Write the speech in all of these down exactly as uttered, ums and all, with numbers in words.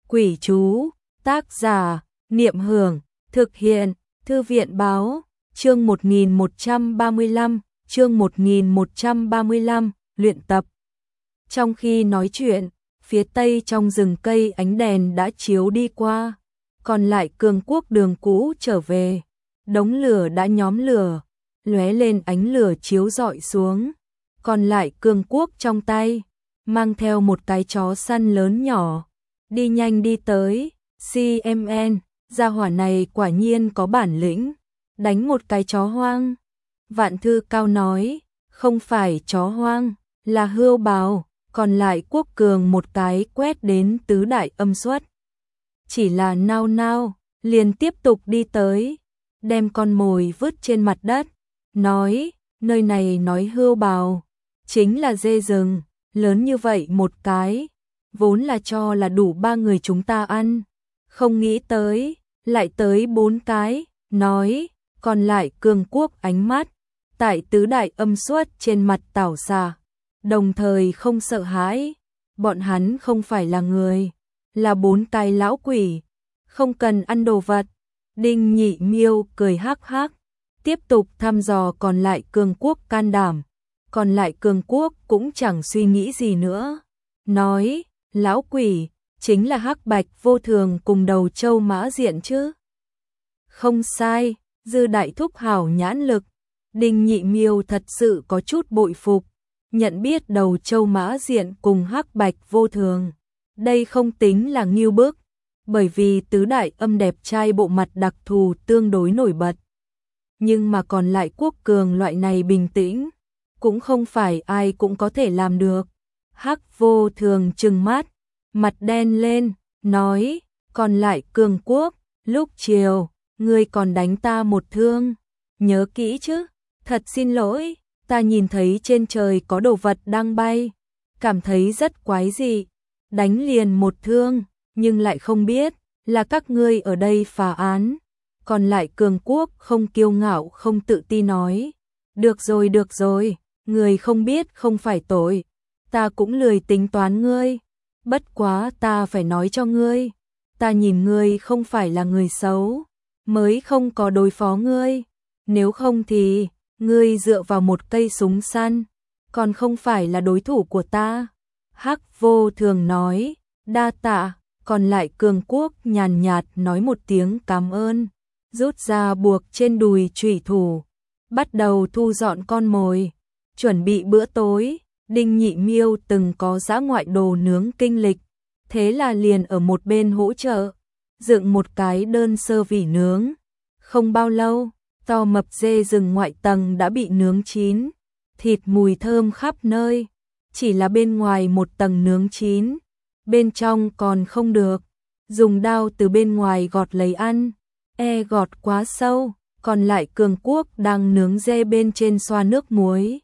Quỷ chú, tác giả, Niệm Hưởng, thực hiện, Thư viện báo, chương một nghìn một trăm ba mươi lăm, chương một nghìn một trăm ba mươi lăm, luyện tập. Trong khi nói chuyện, phía tây trong rừng cây ánh đèn đã chiếu đi qua, còn lại cường quốc đường cũ trở về, đống lửa đã nhóm lửa, lóe lên ánh lửa chiếu rọi xuống, còn lại cường quốc trong tay, mang theo một cái chó săn lớn nhỏ, đi nhanh đi tới, xê em en, gia hỏa này quả nhiên có bản lĩnh, đánh một cái chó hoang. Vạn Thư Cao nói, không phải chó hoang, là hươu bào, còn lại quốc cường một cái quét đến tứ đại âm xuất. Chỉ là nao nao, liền tiếp tục đi tới, đem con mồi vứt trên mặt đất, nói, nơi này nói hươu bào, chính là dê rừng, lớn như vậy một cái, vốn là cho là đủ ba người chúng ta ăn, không nghĩ tới, lại tới bốn cái, nói, còn lại cường quốc ánh mắt, tại tứ đại âm xuất trên mặt tảo xà, đồng thời không sợ hãi, bọn hắn không phải là người, là bốn cái lão quỷ, không cần ăn đồ vật. Đinh Nhị Miêu cười hắc hắc, tiếp tục thăm dò còn lại cường quốc can đảm, còn lại cường quốc cũng chẳng suy nghĩ gì nữa, nói, lão quỷ, chính là Hắc Bạch Vô Thường cùng Đầu Châu Mã Diện chứ. Không sai, Dư đại thúc hảo nhãn lực, Đinh Nhị Miêu thật sự có chút bội phục, nhận biết Đầu Châu Mã Diện cùng Hắc Bạch Vô Thường, đây không tính là ngưu bức, bởi vì tứ đại âm đẹp trai bộ mặt đặc thù tương đối nổi bật. Nhưng mà còn lại quốc cường loại này bình tĩnh, cũng không phải ai cũng có thể làm được. Hắc Vô Thường trừng mắt, mặt đen lên, nói, còn lại cường quốc, lúc chiều, ngươi còn đánh ta một thương, nhớ kỹ chứ, thật xin lỗi, ta nhìn thấy trên trời có đồ vật đang bay, cảm thấy rất quái dị, đánh liền một thương, nhưng lại không biết, là các ngươi ở đây phá án. Còn lại cường quốc không kiêu ngạo không tự ti nói, được rồi được rồi, người không biết không phải tội, ta cũng lười tính toán ngươi, bất quá ta phải nói cho ngươi, ta nhìn ngươi không phải là người xấu, mới không có đối phó ngươi, nếu không thì, ngươi dựa vào một cây súng săn, còn không phải là đối thủ của ta. Hắc Vô Thường nói, đa tạ, còn lại cường quốc nhàn nhạt nói một tiếng cảm ơn, rút ra buộc trên đùi chủy thủ, bắt đầu thu dọn con mồi, chuẩn bị bữa tối. Đinh Nhị Miêu từng có dã ngoại đồ nướng kinh lịch, thế là liền ở một bên hỗ trợ, dựng một cái đơn sơ vỉ nướng. Không bao lâu, to mập dê rừng ngoại tầng đã bị nướng chín, thịt mùi thơm khắp nơi, chỉ là bên ngoài một tầng nướng chín, bên trong còn không được, dùng đao từ bên ngoài gọt lấy ăn, e gọt quá sâu, còn lại cường quốc đang nướng dê bên trên xoa nước muối.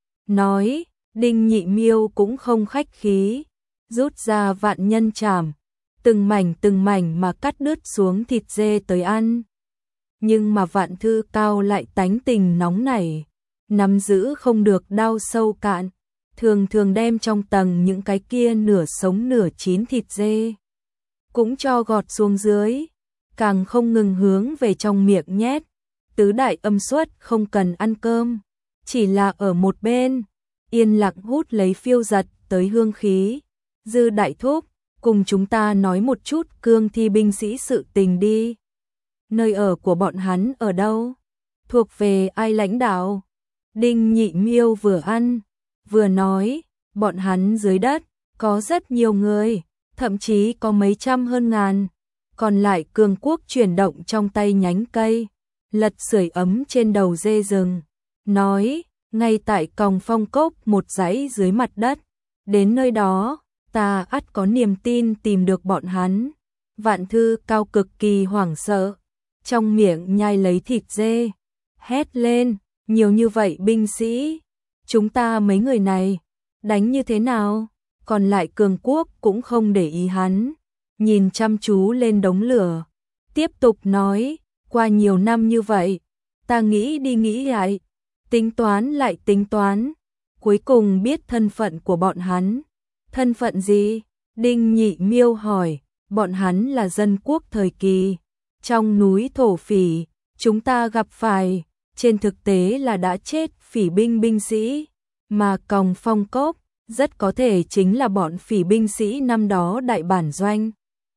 Nói, Đinh Nhị Miêu cũng không khách khí, rút ra vạn nhân chảm, từng mảnh từng mảnh mà cắt đứt xuống thịt dê tới ăn. Nhưng mà Vạn Thư Cao lại tánh tình nóng nảy, nắm giữ không được đao sâu cạn, thường thường đem trong tầng những cái kia nửa sống nửa chín thịt dê, cũng cho gọt xuống dưới, càng không ngừng hướng về trong miệng nhét. Tứ đại âm xuất không cần ăn cơm, chỉ là ở một bên, yên lặng hút lấy phiêu giật tới hương khí. Dư đại thúc, cùng chúng ta nói một chút cương thi binh sĩ sự tình đi. Nơi ở của bọn hắn ở đâu? Thuộc về ai lãnh đạo? Đinh Nhị Miêu vừa ăn, vừa nói, bọn hắn dưới đất, có rất nhiều người, thậm chí có mấy trăm hơn ngàn. Còn lại cường quốc chuyển động trong tay nhánh cây, lật sưởi ấm trên đầu dê rừng, nói, ngay tại còng phong cốc một dãy dưới mặt đất, đến nơi đó, ta ắt có niềm tin tìm được bọn hắn. Vạn Thư Cao cực kỳ hoảng sợ, trong miệng nhai lấy thịt dê, hét lên, nhiều như vậy binh sĩ, chúng ta mấy người này, đánh như thế nào? Còn lại cường quốc cũng không để ý hắn, nhìn chăm chú lên đống lửa, tiếp tục nói, qua nhiều năm như vậy, ta nghĩ đi nghĩ lại, tính toán lại tính toán, cuối cùng biết thân phận của bọn hắn. Thân phận gì? Đinh Nhị Miêu hỏi, bọn hắn là dân quốc thời kỳ. Trong núi thổ phỉ, chúng ta gặp phải, trên thực tế là đã chết phỉ binh binh sĩ, mà Còng Phong Cốc rất có thể chính là bọn phỉ binh sĩ năm đó đại bản doanh.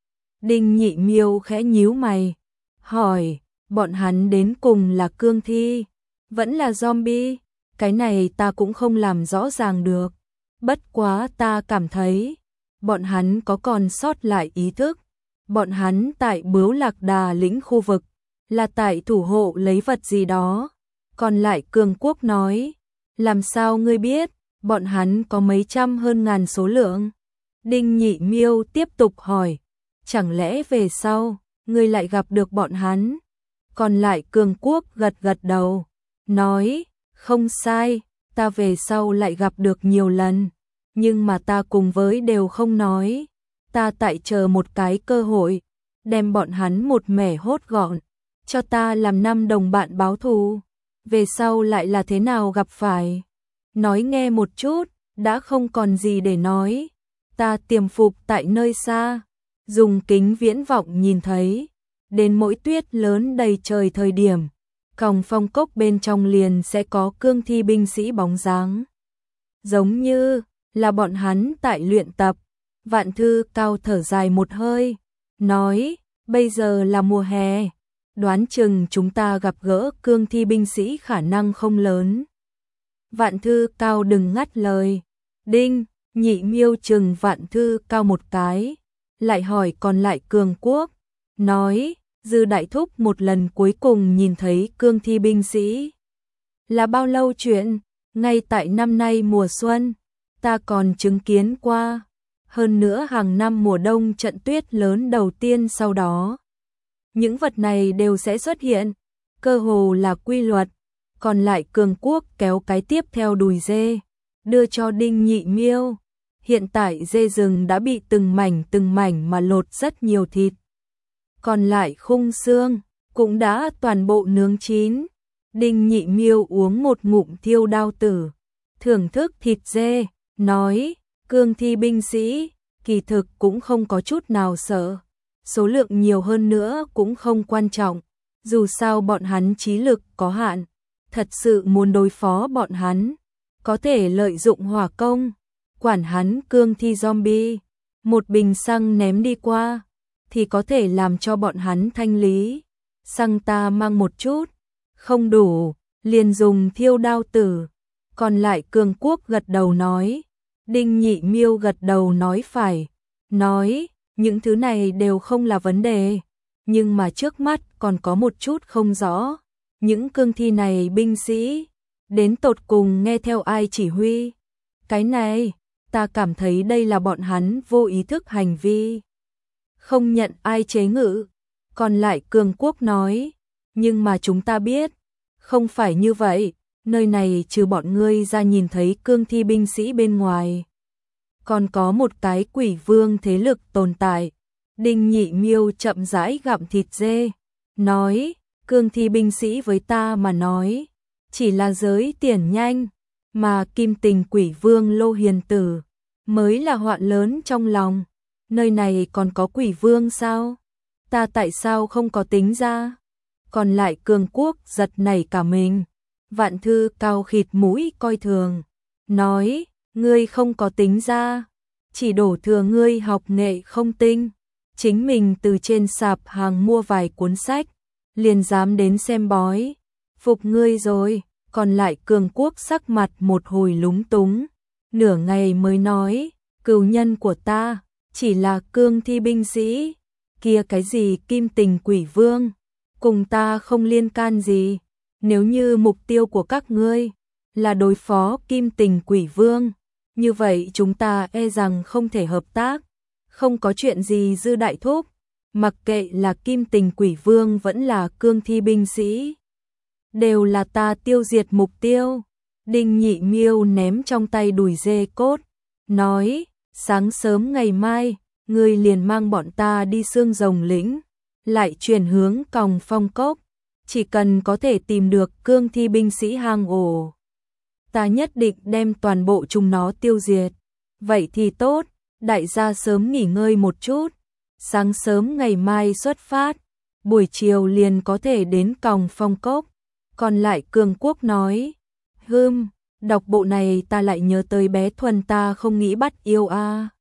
Đinh Nhị Miêu khẽ nhíu mày, hỏi, bọn hắn đến cùng là cương thi, vẫn là zombie? Cái này ta cũng không làm rõ ràng được. Bất quá ta cảm thấy, bọn hắn có còn sót lại ý thức. Bọn hắn tại Bướu Lạc Đà lĩnh khu vực, là tại thủ hộ lấy vật gì đó. Còn lại Cường Quốc nói, làm sao ngươi biết, bọn hắn có mấy trăm hơn ngàn số lượng. Đinh Nhị Miêu tiếp tục hỏi, chẳng lẽ về sau, ngươi lại gặp được bọn hắn? Còn lại Cường Quốc gật gật đầu, nói, không sai, ta về sau lại gặp được nhiều lần, nhưng mà ta cùng với đều không nói, ta tại chờ một cái cơ hội, đem bọn hắn một mẻ hốt gọn, cho ta làm năm đồng bạn báo thù, về sau lại là thế nào gặp phải. Nói nghe một chút, đã không còn gì để nói, ta tiềm phục tại nơi xa, dùng kính viễn vọng nhìn thấy, đến mỗi tuyết lớn đầy trời thời điểm, Còng Phong Cốc bên trong liền sẽ có cương thi binh sĩ bóng dáng. Giống như là bọn hắn tại luyện tập. Vạn Thư Cao thở dài một hơi, nói, bây giờ là mùa hè, đoán chừng chúng ta gặp gỡ cương thi binh sĩ khả năng không lớn. Vạn Thư Cao đừng ngắt lời. Đinh Nhị Miêu chừng Vạn Thư Cao một cái, lại hỏi còn lại Cường Quốc, nói, Dư đại thúc một lần cuối cùng nhìn thấy cương thi binh sĩ là bao lâu chuyện? Ngay tại năm nay mùa xuân, ta còn chứng kiến qua. Hơn nữa hàng năm mùa đông trận tuyết lớn đầu tiên sau đó, những vật này đều sẽ xuất hiện, cơ hồ là quy luật. Còn lại Cường Quốc kéo cái tiếp theo đùi dê, đưa cho Đinh Nhị Miêu. Hiện tại dê rừng đã bị từng mảnh từng mảnh mà lột rất nhiều thịt. Còn lại khung xương cũng đã toàn bộ nướng chín. Đinh Nhị Miêu uống một ngụm thiêu đao tử, thưởng thức thịt dê, nói, cương thi binh sĩ, kỳ thực cũng không có chút nào sợ. Số lượng nhiều hơn nữa cũng không quan trọng, dù sao bọn hắn trí lực có hạn. Thật sự muốn đối phó bọn hắn, có thể lợi dụng hỏa công, quản hắn cương thi zombie, một bình xăng ném đi qua, thì có thể làm cho bọn hắn thanh lý. Xăng ta mang một chút, không đủ, liền dùng thiêu đao tử. Còn lại Cường Quốc gật đầu nói, Đinh Nhị Miêu gật đầu nói phải, nói, những thứ này đều không là vấn đề, nhưng mà trước mắt còn có một chút không rõ. Những cương thi này binh sĩ, đến tột cùng nghe theo ai chỉ huy? Cái này, ta cảm thấy đây là bọn hắn vô ý thức hành vi, không nhận ai chế ngự. Còn lại Cường Quốc nói, nhưng mà chúng ta biết, không phải như vậy, nơi này trừ bọn ngươi ra nhìn thấy cương thi binh sĩ bên ngoài, còn có một cái quỷ vương thế lực tồn tại. Đinh Nhị Miêu chậm rãi gặm thịt dê, nói, cương thi binh sĩ với ta mà nói, chỉ là giới tiền nhanh, mà Kim Tình quỷ vương Lô Hiền Tử mới là họa lớn trong lòng. Nơi này còn có quỷ vương sao? Ta tại sao không có tính ra? Còn lại Cường Quốc giật nảy cả mình. Vạn Thư Cao khịt mũi coi thường, nói, ngươi không có tính ra, chỉ đổ thừa ngươi học nghệ không tinh, chính mình từ trên sạp hàng mua vài cuốn sách, liền dám đến xem bói, phục ngươi rồi. Còn lại Cường Quốc sắc mặt một hồi lúng túng, nửa ngày mới nói, cừu nhân của ta chỉ là cương thi binh sĩ, kia cái gì Kim Tình quỷ vương, cùng ta không liên can gì. Nếu như mục tiêu của các ngươi là đối phó Kim Tình quỷ vương, như vậy chúng ta e rằng không thể hợp tác. Không có chuyện gì Dư đại thúc, mặc kệ là Kim Tình quỷ vương vẫn là cương thi binh sĩ, đều là ta tiêu diệt mục tiêu. Đinh Nhị Miêu ném trong tay đùi dê cốt, nói, sáng sớm ngày mai, ngươi liền mang bọn ta đi Xương Rồng lĩnh, lại chuyển hướng Còng Phong Cốc, chỉ cần có thể tìm được cương thi binh sĩ hang ổ, ta nhất định đem toàn bộ chúng nó tiêu diệt. Vậy thì tốt, đại gia sớm nghỉ ngơi một chút, sáng sớm ngày mai xuất phát, buổi chiều liền có thể đến Còng Phong Cốc. Còn lại Cường Quốc nói, hưm, đọc bộ này ta lại nhớ tới bé Thuần ta không nghĩ bắt yêu a.